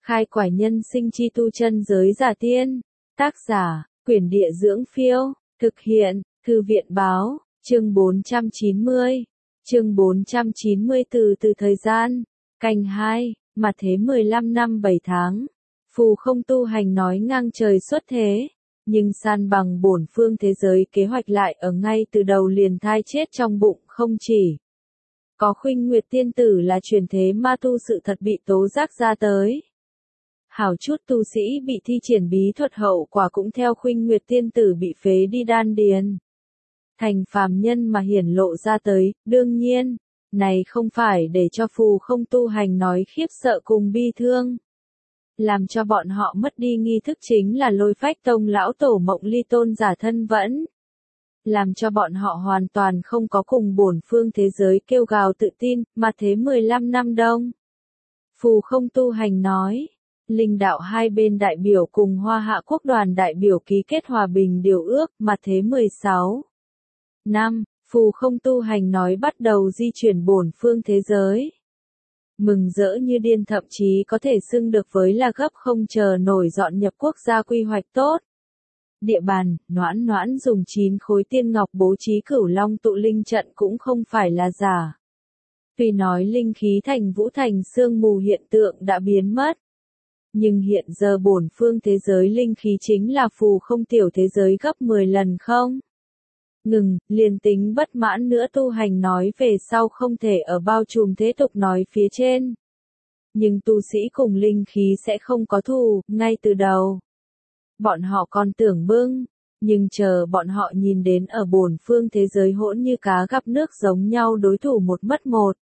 Khai quải nhân sinh chi tu chân giới giả tiên. Tác giả, Quyển Địa Dưỡng Phiêu. Thực hiện, Thư viện Báo. Chương 490. Chương 494 từ thời gian. Canh 2, mà thế 15 năm 7 tháng. Phù không tu hành nói ngang trời xuất thế. Nhưng san bằng bổn phương thế giới kế hoạch lại ở ngay từ đầu liền thai chết trong bụng không chỉ. Có Khuynh Nguyệt tiên tử là truyền thế ma tu sự thật bị tố giác ra tới. Hảo chút tu sĩ bị thi triển bí thuật hậu quả cũng theo Khuynh Nguyệt tiên tử bị phế đi đan điền. Thành phàm nhân mà hiển lộ ra tới, đương nhiên, này không phải để cho phù không tu hành nói khiếp sợ cùng bi thương. Làm cho bọn họ mất đi nghi thức chính là Lôi Phách Tông lão tổ Mộng Ly tôn giả thân vẫn. Làm cho bọn họ hoàn toàn không có cùng bổn phương thế giới kêu gào tự tin, mà thế 15 năm đông. Phù không tu hành nói, linh đạo hai bên đại biểu cùng Hoa Hạ quốc đoàn đại biểu ký kết hòa bình điều ước, mà thế 16 năm, phù không tu hành nói bắt đầu di chuyển bổn phương thế giới. Mừng rỡ như điên, thậm chí có thể xưng được với là gấp không chờ nổi dọn nhập quốc gia quy hoạch tốt. Địa bàn, Noãn Noãn dùng 9 khối tiên ngọc bố trí Cửu Long tụ linh trận cũng không phải là giả. Tuy nói linh khí thành vũ thành sương mù hiện tượng đã biến mất. Nhưng hiện giờ bổn phương thế giới linh khí chính là phù không tiểu thế giới gấp 10 lần không? Ngừng, liền tính bất mãn nữa tu hành nói về sau không thể ở bao trùm thế tục nói phía trên. Nhưng tu sĩ cùng linh khí sẽ không có thù, ngay từ đầu. Bọn họ còn tưởng bưng, nhưng chờ bọn họ nhìn đến ở bổn phương thế giới hỗn như cá gặp nước giống nhau đối thủ một mất một.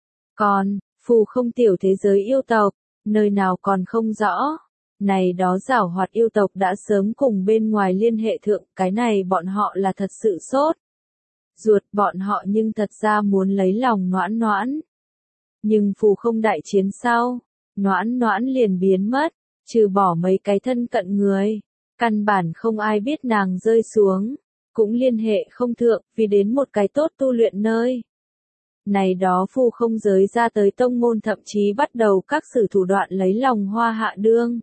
Còn, phù không tiểu thế giới yêu tộc, nơi nào còn không rõ. Này đó giảo hoạt yêu tộc đã sớm cùng bên ngoài liên hệ thượng, cái này bọn họ là thật sự sốt ruột, bọn họ nhưng thật ra muốn lấy lòng Noãn Noãn. Nhưng phù không đại chiến sau, Noãn Noãn liền biến mất, trừ bỏ mấy cái thân cận người, căn bản không ai biết nàng rơi xuống, cũng liên hệ không thượng, vì đến một cái tốt tu luyện nơi. Này đó phù không giới ra tới tông môn thậm chí bắt đầu các sử thủ đoạn lấy lòng Hoa Hạ đương.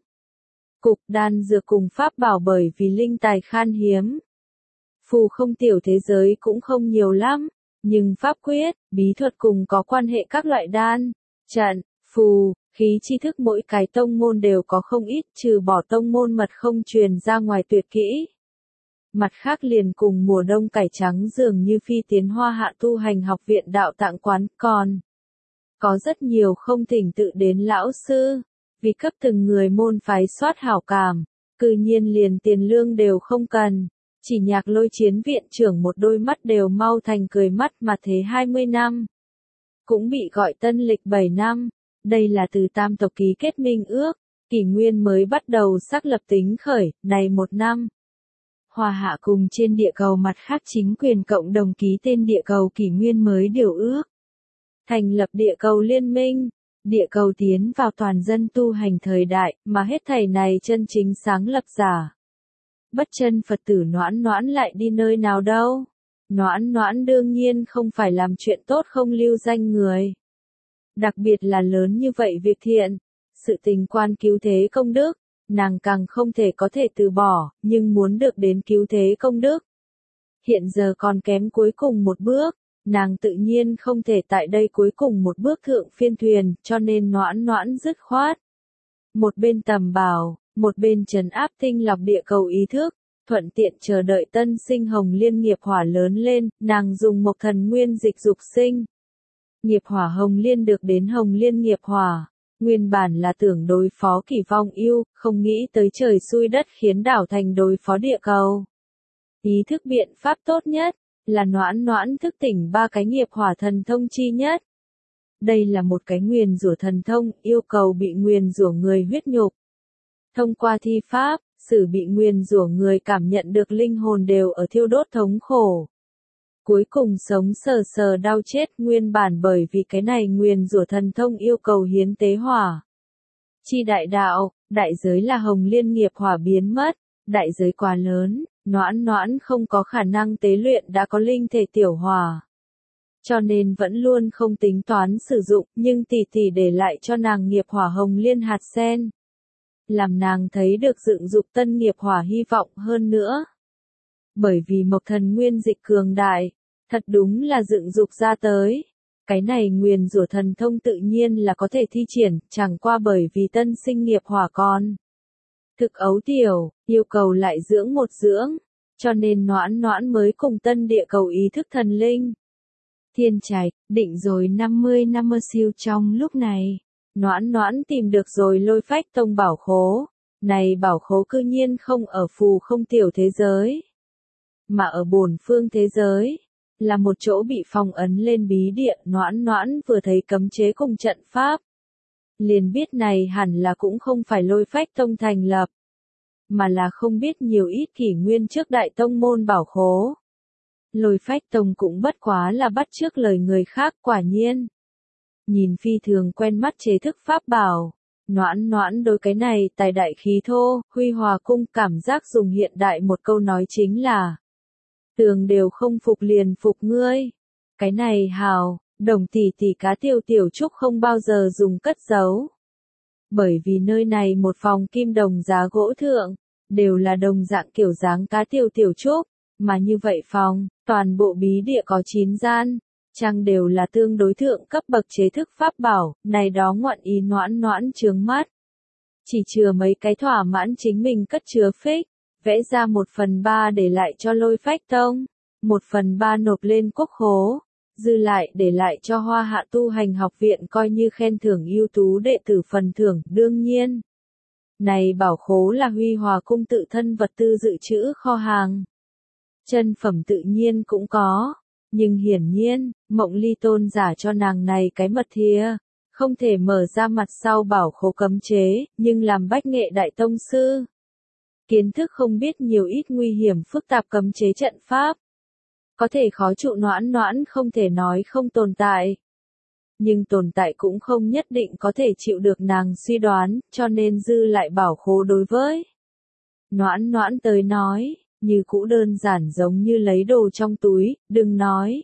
Cục đan dược cùng pháp bảo bởi vì linh tài khan hiếm. Phù không tiểu thế giới cũng không nhiều lắm, nhưng pháp quyết, bí thuật cùng có quan hệ các loại đan, trận, phù, khí tri thức mỗi cái tông môn đều có không ít, trừ bỏ tông môn mật không truyền ra ngoài tuyệt kỹ. Mặt khác liền cùng mùa đông cải trắng dường như phi tiến Hoa Hạ tu hành học viện đạo tạng quán, còn có rất nhiều không thỉnh tự đến lão sư, vì cấp từng người môn phái soát hảo cảm, cư nhiên liền tiền lương đều không cần, chỉ Nhạc Lôi chiến viện trưởng một đôi mắt đều mau thành cười mắt, mà thế 20 năm. Cũng bị gọi tân lịch 7 năm, đây là từ tam tộc ký kết minh ước, kỷ nguyên mới bắt đầu xác lập tính khởi, này 1 năm. Hoa Hạ cùng trên địa cầu mặt khác chính quyền cộng đồng ký tên địa cầu kỷ nguyên mới điều ước. Thành lập địa cầu liên minh, địa cầu tiến vào toàn dân tu hành thời đại, mà hết thảy này chân chính sáng lập giả. Bất chân Phật tử Noãn Noãn lại đi nơi nào đâu? Noãn Noãn đương nhiên không phải làm chuyện tốt không lưu danh người. Đặc biệt là lớn như vậy việc thiện, sự tình quan cứu thế công đức, nàng càng không thể có thể từ bỏ, nhưng muốn được đến cứu thế công đức. Hiện giờ còn kém cuối cùng một bước, nàng tự nhiên không thể tại đây cuối cùng một bước thượng phiên thuyền, cho nên Noãn Noãn dứt khoát. Một bên tầm bảo, một bên trấn áp tinh lọc địa cầu ý thức, thuận tiện chờ đợi tân sinh hồng liên nghiệp hỏa lớn lên, nàng dùng một thần nguyên dịch dục sinh. Nghiệp hỏa hồng liên được đến hồng liên nghiệp hỏa, nguyên bản là tưởng đối phó Kỷ Vong yêu, không nghĩ tới trời xui đất khiến đảo thành đối phó địa cầu. Ý thức biện pháp tốt nhất, là Noãn Noãn thức tỉnh 3 cái nghiệp hỏa thần thông chi nhất. Đây là một cái nguyền rủa thần thông, yêu cầu bị nguyền rủa người huyết nhục. Thông qua thi pháp, sử bị nguyền rủa người cảm nhận được linh hồn đều ở thiêu đốt thống khổ. Cuối cùng sống sờ sờ đau chết, nguyên bản bởi vì cái này nguyền rủa thần thông yêu cầu hiến tế hỏa. Chi đại đạo, đại giới là hồng liên nghiệp hỏa biến mất, đại giới quá lớn, Noãn Noãn không có khả năng tế luyện đã có linh thể tiểu hỏa. Cho nên vẫn luôn không tính toán sử dụng, nhưng tỷ tỷ để lại cho nàng nghiệp hỏa hồng liên hạt sen. làm nàng thấy được dựng dục tân nghiệp hỏa hy vọng hơn nữa. Bởi vì Mộc Thần nguyên dịch cường đại, thật đúng là dựng dục ra tới. Cái này nguyền rủa thần thông tự nhiên là có thể thi triển, chẳng qua bởi vì tân sinh nghiệp hỏa con. Thực ấu tiểu, yêu cầu lại dưỡng một dưỡng, cho nên Noãn Noãn mới cùng tân địa cầu ý thức thần linh. Thiên Trạch, định rồi 50 năm siêu trong lúc này. Noãn Noãn tìm được rồi Lôi Phách Tông bảo khố. Này bảo khố cư nhiên không ở phù không tiểu thế giới, mà ở bổn phương thế giới. Là một chỗ bị phong ấn lên bí địa. Noãn Noãn vừa thấy cấm chế cùng trận pháp, liền biết này hẳn là cũng không phải Lôi Phách Tông thành lập, mà là không biết nhiều ít kỷ nguyên trước đại tông môn bảo khố. Lôi Phách Tông cũng bất quá là bắt chước lời người khác. Quả nhiên, nhìn phi thường quen mắt chế thức pháp bảo. Noãn Noãn đối cái này tài đại khí thô, Huy Hòa cung cảm giác dùng hiện đại một câu nói chính là tường đều không phục liền phục ngươi. Cái này hào, Đồng tỷ tỷ cá Tiêu Tiểu Trúc không bao giờ dùng cất giấu. Bởi vì nơi này một phòng kim đồng giá gỗ thượng, đều là đồng dạng kiểu dáng cá Tiêu Tiểu Trúc, mà như vậy phòng, toàn bộ bí địa có 9 gian, trang đều là tương đối thượng cấp bậc chế thức pháp bảo, này đó ngoạn ý Noãn Noãn chướng mắt. Chỉ chừa mấy cái thỏa mãn chính mình cất chứa phích, vẽ ra 1/3 để lại cho Lôi Phách Tông, 1/3 nộp lên quốc khố, dư lại để lại cho Hoa Hạ tu hành học viện coi như khen thưởng ưu tú đệ tử phần thưởng. Đương nhiên, này bảo khố là Huy Hòa cung tự thân vật tư dự trữ kho hàng. Chân phẩm tự nhiên cũng có, nhưng hiển nhiên, Mộng Ly tôn giả cho nàng này cái mật thìa, không thể mở ra mặt sau bảo khố cấm chế, nhưng làm bách nghệ đại tông sư. Kiến thức không biết nhiều ít nguy hiểm phức tạp cấm chế trận pháp. Có thể khó trụ Noãn Noãn không thể nói không tồn tại. Nhưng tồn tại cũng không nhất định có thể chịu được nàng suy đoán, cho nên dư lại bảo khố đối với Noãn Noãn tới nói, như cũ đơn giản giống như lấy đồ trong túi. Đừng nói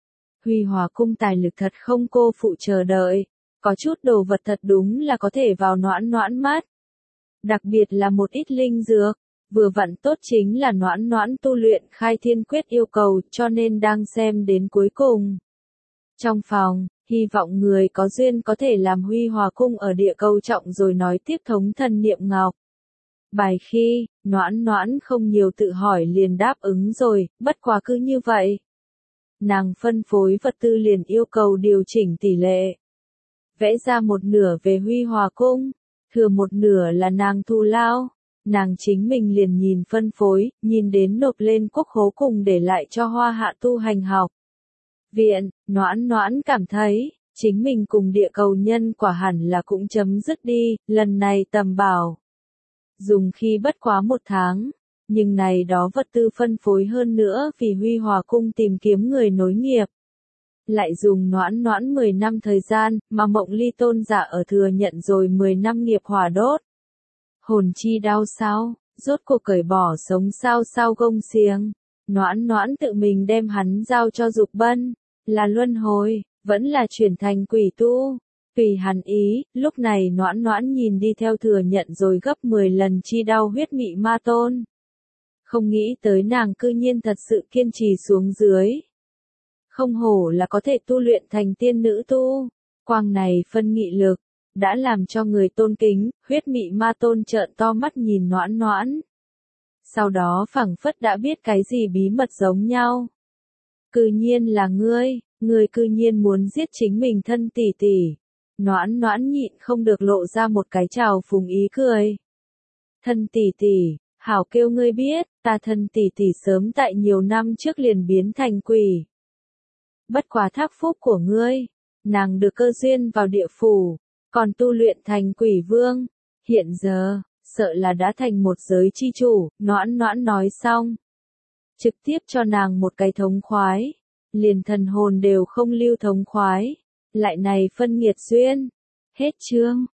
Huy Hòa cung tài lực thật không cô phụ chờ đợi, có chút đồ vật thật đúng là có thể vào Noãn Noãn mắt. Đặc biệt là một ít linh dược, vừa vặn tốt chính là Noãn Noãn tu luyện khai thiên quyết yêu cầu, cho nên đang xem đến cuối cùng. Trong phòng, hy vọng người có duyên có thể làm Huy Hòa cung ở địa cầu trọng rồi nói tiếp thống thần niệm ngọc. Bài khi, Noãn Noãn không nhiều tự hỏi liền đáp ứng rồi, bất quá cứ như vậy. Nàng phân phối vật tư liền yêu cầu điều chỉnh tỷ lệ. Vẽ ra một nửa về Huy Hòa cung, thừa một nửa là nàng thu lao. Nàng chính mình liền nhìn phân phối, nhìn đến nộp lên quốc khố cùng để lại cho Hoa Hạ tu hành học viện. Noãn Noãn cảm thấy, chính mình cùng địa cầu nhân quả hẳn là cũng chấm dứt đi, lần này tầm bảo. Dùng khi bất quá 1 tháng, nhưng này đó vật tư phân phối hơn nữa vì Huy Hòa cung tìm kiếm người nối nghiệp. Lại dùng Noãn Noãn 10 năm thời gian, mà Mộng Ly tôn giả ở thừa nhận rồi 10 năm nghiệp hỏa đốt. Hồn chi đau sao, rốt cuộc cởi bỏ sống sao gông xiềng. Noãn Noãn tự mình đem hắn giao cho Dục Bân, là luân hồi, vẫn là chuyển thành quỷ tu. Tùy hắn ý, lúc này Noãn Noãn nhìn đi theo thừa nhận rồi gấp 10 lần chi đau huyết mị ma tôn. Không nghĩ tới nàng cư nhiên thật sự kiên trì xuống dưới. Không hổ là có thể tu luyện thành tiên nữ tu. Quang này phân nghị lực, đã làm cho người tôn kính. Huyết mị ma tôn trợn to mắt nhìn Noãn Noãn. Sau đó phảng phất đã biết cái gì bí mật giống nhau. Cư nhiên là ngươi cư nhiên muốn giết chính mình thân tỷ tỷ. Noãn Noãn nhịn không được lộ ra một cái trào phúng ý cười. Thân tỷ tỷ, hảo kêu ngươi biết, ta thân tỷ tỷ sớm tại nhiều năm trước liền biến thành quỷ. Bất quá thác phúc của ngươi, nàng được cơ duyên vào địa phủ, còn tu luyện thành quỷ vương. Hiện giờ, sợ là đã thành một giới chi chủ. Noãn Noãn nói xong, trực tiếp cho nàng một cái thống khoái. Liền thần hồn đều không lưu thống khoái. Lại này phân nghiệt duyên. Hết chương.